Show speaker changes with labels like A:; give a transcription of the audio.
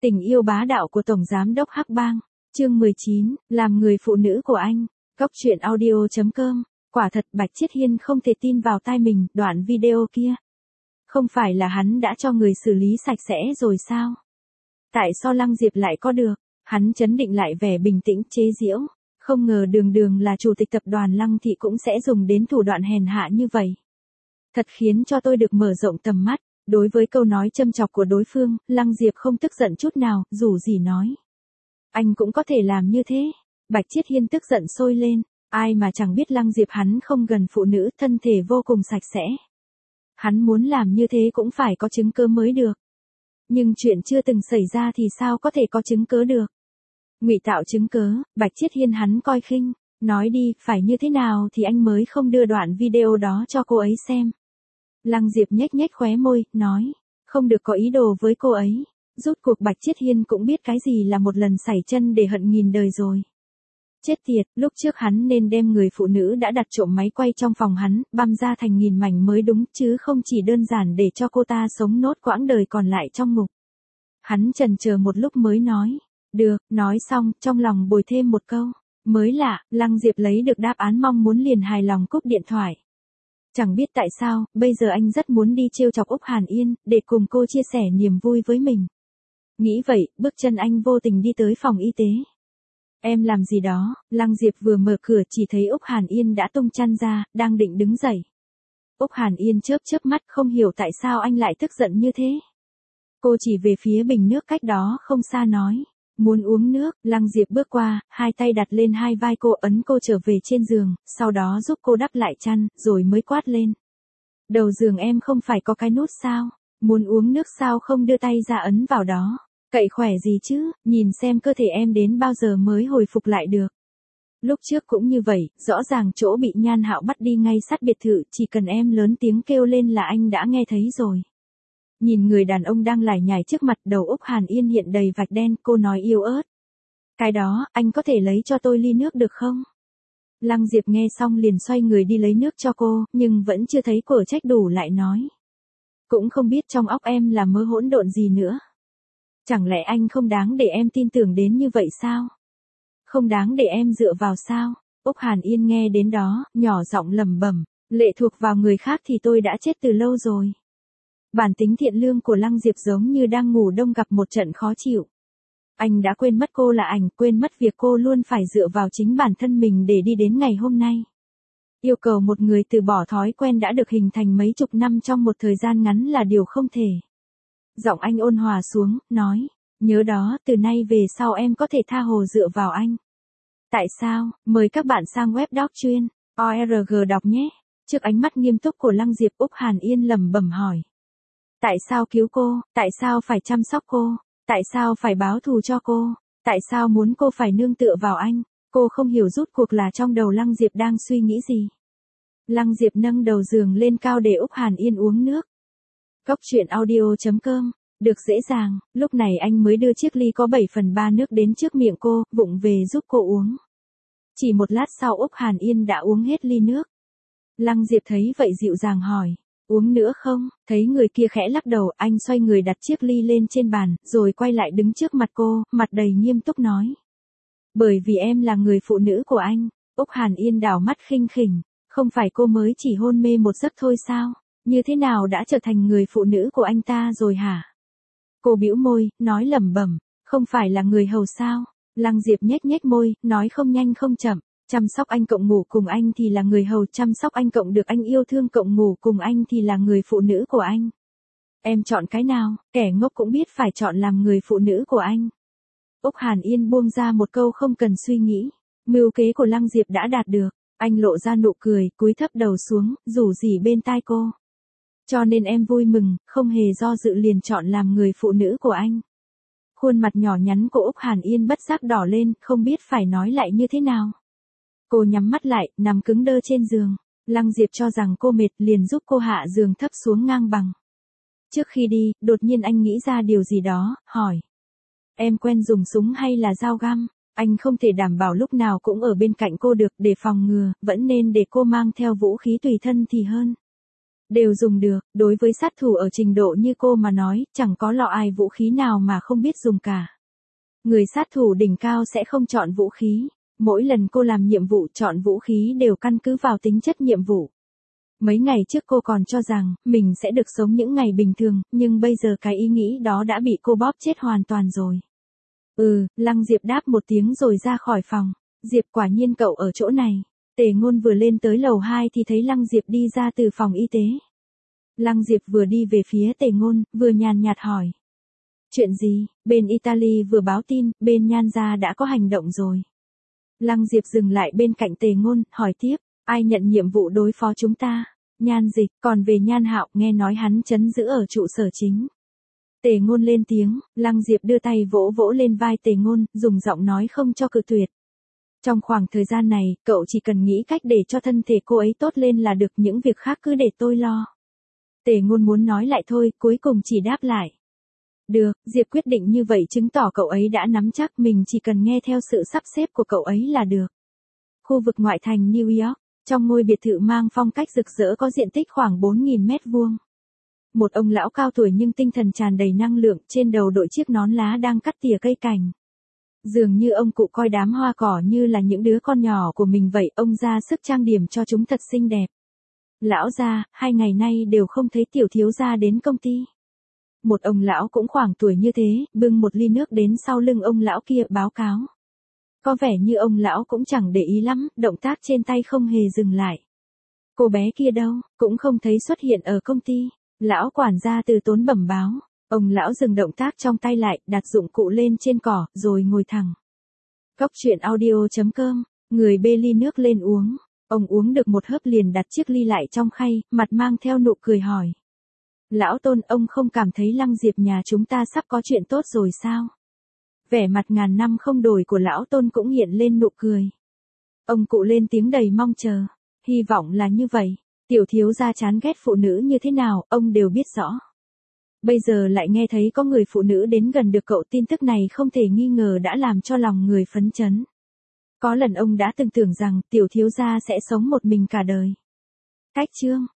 A: Tình yêu bá đạo của Tổng Giám đốc Hắc Bang, chương 19, làm người phụ nữ của anh. Góc truyện audio.com. Quả thật Bạch Chiết Hiên không thể tin vào tai mình, đoạn video kia. Không phải là hắn đã cho người xử lý sạch sẽ rồi sao? Tại sao Lăng Diệp lại có được? Hắn trấn định lại vẻ bình tĩnh chế giễu. Không ngờ đường là chủ tịch tập đoàn Lăng Thị cũng sẽ dùng đến thủ đoạn hèn hạ như vậy. Thật khiến cho tôi được mở rộng tầm mắt. Đối với câu nói châm chọc của đối phương, Lăng Diệp không tức giận chút nào, dù gì nói. Anh cũng có thể làm như thế. Bạch Chiết Hiên tức giận sôi lên. Ai mà chẳng biết Lăng Diệp hắn không gần phụ nữ, thân thể vô cùng sạch sẽ. Hắn muốn làm như thế cũng phải có chứng cứ mới được. Nhưng chuyện chưa từng xảy ra thì sao có thể có chứng cứ được. Ngụy tạo chứng cứ, Bạch Chiết Hiên hắn coi khinh. Nói đi, phải như thế nào thì anh mới không đưa đoạn video đó cho cô ấy xem. Lăng Diệp nhếch nhếch khóe môi, nói, không được có ý đồ với cô ấy. Rốt cuộc Bạch Chiết Hiên cũng biết cái gì là một lần sảy chân để hận nghìn đời rồi. Chết tiệt, lúc trước hắn nên đem người phụ nữ đã đặt trộm máy quay trong phòng hắn, băm ra thành nghìn mảnh mới đúng, chứ không chỉ đơn giản để cho cô ta sống nốt quãng đời còn lại trong ngục. Hắn chần chờ một lúc mới nói, được, nói xong, trong lòng bồi thêm một câu. Mới lạ, Lăng Diệp lấy được đáp án mong muốn liền hài lòng cúp điện thoại. Chẳng biết tại sao, bây giờ anh rất muốn đi trêu chọc Úc Hàn Yên, để cùng cô chia sẻ niềm vui với mình. Nghĩ vậy, bước chân anh vô tình đi tới phòng y tế. Em làm gì đó? Lăng Diệp vừa mở cửa chỉ thấy Úc Hàn Yên đã tung chăn ra, đang định đứng dậy. Úc Hàn Yên chớp mắt không hiểu tại sao anh lại tức giận như thế. Cô chỉ về phía bình nước cách đó không xa nói. Muốn uống nước, Lăng Diệp bước qua, hai tay đặt lên hai vai cô ấn cô trở về trên giường, sau đó giúp cô đắp lại chăn, rồi mới quát lên. Đầu giường em không phải có cái nút sao? Muốn uống nước sao không đưa tay ra ấn vào đó? Cậy khỏe gì chứ, nhìn xem cơ thể em đến bao giờ mới hồi phục lại được. Lúc trước cũng như vậy, rõ ràng chỗ bị Nhan Hạo bắt đi ngay sát biệt thự, chỉ cần em lớn tiếng kêu lên là anh đã nghe thấy rồi. Nhìn người đàn ông đang lải nhải trước mặt, đầu Úc Hàn Yên hiện đầy vạch đen, cô nói yếu ớt. Cái đó, anh có thể lấy cho tôi ly nước được không? Lăng Diệp nghe xong liền xoay người đi lấy nước cho cô, nhưng vẫn chưa thấy của trách đủ lại nói. Cũng không biết trong óc em là mớ hỗn độn gì nữa. Chẳng lẽ anh không đáng để em tin tưởng đến như vậy sao? Không đáng để em dựa vào sao? Úc Hàn Yên nghe đến đó, nhỏ giọng lẩm bẩm, lệ thuộc vào người khác thì tôi đã chết từ lâu rồi. Bản tính thiện lương của Lăng Diệp giống như đang ngủ đông gặp một trận khó chịu. Anh đã quên mất cô là ảnh, quên mất việc cô luôn phải dựa vào chính bản thân mình để đi đến ngày hôm nay. Yêu cầu một người từ bỏ thói quen đã được hình thành mấy chục năm trong một thời gian ngắn là điều không thể. Giọng anh ôn hòa xuống, nói, nhớ đó, từ nay về sau em có thể tha hồ dựa vào anh. Tại sao? Mời các bạn sang web doc chuyên ORG đọc nhé. Trước ánh mắt nghiêm túc của Lăng Diệp, Úc Hàn Yên lẩm bẩm hỏi. Tại sao cứu cô? Tại sao phải chăm sóc cô? Tại sao phải báo thù cho cô? Tại sao muốn cô phải nương tựa vào anh? Cô không hiểu rốt cuộc là trong đầu Lăng Diệp đang suy nghĩ gì. Lăng Diệp nâng đầu giường lên cao để Úc Hàn Yên uống nước. Góc truyện audio.com. Được dễ dàng, lúc này anh mới đưa chiếc ly có 7/3 nước đến trước miệng cô, vụng về giúp cô uống. Chỉ một lát sau Úc Hàn Yên đã uống hết ly nước. Lăng Diệp thấy vậy dịu dàng hỏi. Uống nữa không? Thấy người kia khẽ lắc đầu, anh xoay người đặt chiếc ly lên trên bàn, rồi quay lại đứng trước mặt cô, mặt đầy nghiêm túc nói. Bởi vì em là người phụ nữ của anh. Úc Hàn Yên đảo mắt khinh khỉnh. Không phải cô mới chỉ hôn mê một giấc thôi sao? Như thế nào đã trở thành người phụ nữ của anh ta rồi hả? Cô bĩu môi, nói lẩm bẩm, không phải là người hầu sao? Lăng Diệp nhếch nhếch môi, nói không nhanh không chậm. Chăm sóc anh cộng ngủ cùng anh thì là người hầu, chăm sóc anh cộng được anh yêu thương cộng ngủ cùng anh thì là người phụ nữ của anh. Em chọn cái nào? Kẻ ngốc cũng biết phải chọn làm người phụ nữ của anh. Úc Hàn Yên buông ra một câu không cần suy nghĩ. Mưu kế của Lăng Diệp đã đạt được. Anh lộ ra nụ cười, cúi thấp đầu xuống, rủ rỉ bên tai cô. Cho nên em vui mừng, không hề do dự liền chọn làm người phụ nữ của anh. Khuôn mặt nhỏ nhắn của Úc Hàn Yên bất giác đỏ lên, không biết phải nói lại như thế nào. Cô nhắm mắt lại, nằm cứng đơ trên giường. Lăng Diệp cho rằng cô mệt liền giúp cô hạ giường thấp xuống ngang bằng. Trước khi đi, đột nhiên anh nghĩ ra điều gì đó, hỏi. Em quen dùng súng hay là dao găm? Anh không thể đảm bảo lúc nào cũng ở bên cạnh cô được, để phòng ngừa, vẫn nên để cô mang theo vũ khí tùy thân thì hơn. đều dùng được, đối với sát thủ ở trình độ như cô mà nói, chẳng có lọ ai vũ khí nào mà không biết dùng cả. Người sát thủ đỉnh cao sẽ không chọn vũ khí, mỗi lần cô làm nhiệm vụ chọn vũ khí đều căn cứ vào tính chất nhiệm vụ. Mấy ngày trước cô còn cho rằng mình sẽ được sống những ngày bình thường, nhưng bây giờ cái ý nghĩ đó đã bị cô bóp chết hoàn toàn rồi. Lăng Diệp đáp một tiếng rồi ra khỏi phòng. Diệp, quả nhiên cậu ở chỗ này. Tề Ngôn vừa lên tới lầu 2 thì thấy Lăng Diệp đi ra từ phòng y tế. Lăng Diệp vừa đi về phía Tề Ngôn, vừa nhàn nhạt hỏi. Chuyện gì? Bên Italy vừa báo tin, bên Nhan gia đã có hành động rồi. Lăng Diệp dừng lại bên cạnh Tề Ngôn, hỏi tiếp, ai nhận nhiệm vụ đối phó chúng ta? Nhan Dịch, còn về Nhan Hạo, nghe nói hắn trấn giữ ở trụ sở chính. Tề Ngôn lên tiếng, Lăng Diệp đưa tay vỗ vỗ lên vai Tề Ngôn, dùng giọng nói không cho cự tuyệt. Trong khoảng thời gian này, cậu chỉ cần nghĩ cách để cho thân thể cô ấy tốt lên là được, những việc khác cứ để tôi lo. Tề Ngôn muốn nói lại thôi, cuối cùng chỉ đáp lại. Được, Diệp quyết định như vậy chứng tỏ cậu ấy đã nắm chắc, mình chỉ cần nghe theo sự sắp xếp của cậu ấy là được. Khu vực ngoại thành New York, trong ngôi biệt thự mang phong cách rực rỡ có diện tích khoảng 4.000 mét vuông. Một ông lão cao tuổi nhưng tinh thần tràn đầy năng lượng, trên đầu đội chiếc nón lá đang cắt tỉa cây cảnh. Dường như ông cụ coi đám hoa cỏ như là những đứa con nhỏ của mình vậy, ông ra sức trang điểm cho chúng thật xinh đẹp. Lão gia, 2 ngày nay đều không thấy tiểu thiếu gia đến công ty. Một ông lão cũng khoảng tuổi như thế, bưng một ly nước đến sau lưng ông lão kia báo cáo. Có vẻ như ông lão cũng chẳng để ý lắm, động tác trên tay không hề dừng lại. Cô bé kia đâu, cũng không thấy xuất hiện ở công ty. Lão quản gia Từ Tốn bẩm báo. Ông lão dừng động tác trong tay lại, đặt dụng cụ lên trên cỏ, rồi ngồi thẳng. Cóc truyện audio.com, người bê ly nước lên uống. Ông uống được một hớp liền đặt chiếc ly lại trong khay, mặt mang theo nụ cười hỏi. Lão Tôn, ông không cảm thấy Lăng Diệp nhà chúng ta sắp có chuyện tốt rồi sao? Vẻ mặt ngàn năm không đổi của Lão Tôn cũng hiện lên nụ cười. Ông cụ lên tiếng đầy mong chờ. Hy vọng là như vậy. Tiểu thiếu gia chán ghét phụ nữ như thế nào, ông đều biết rõ. Bây giờ lại nghe thấy có người phụ nữ đến gần được cậu, tin tức này không thể nghi ngờ đã làm cho lòng người phấn chấn. Có lần ông đã từng tưởng rằng tiểu thiếu gia sẽ sống một mình cả đời. Cách chương